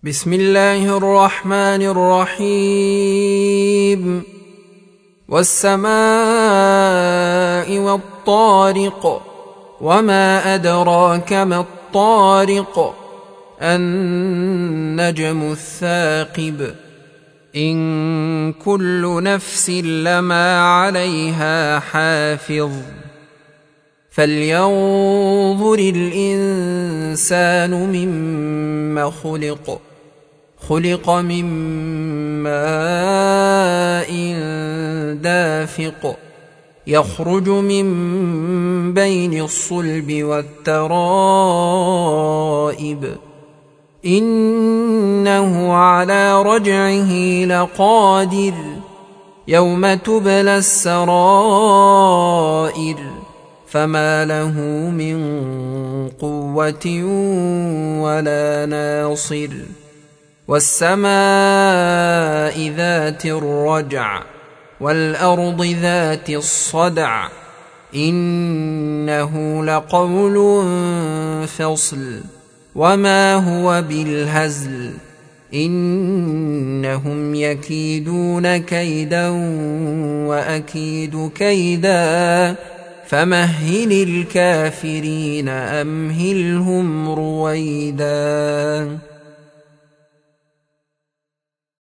بسم الله الرحمن الرحيم. والسماء والطارق، وما أدراك ما الطارق، النجم الثاقب، إن كل نفس لما عليها حافظ، فلينظر الإنسان مما خلق من ماء دافق، يخرج من بين الصلب والترائب، إنه على رجعه لقادر، يوم تبلى السرائر، فما له من قوة ولا ناصر. والسماء ذات الرجع، والأرض ذات الصدع، إنه لقول فصل، وما هو بالهزل، إنهم يكيدون كيدا وأكيد كيدا، فمهل الكافرين أمهلهم رويدا.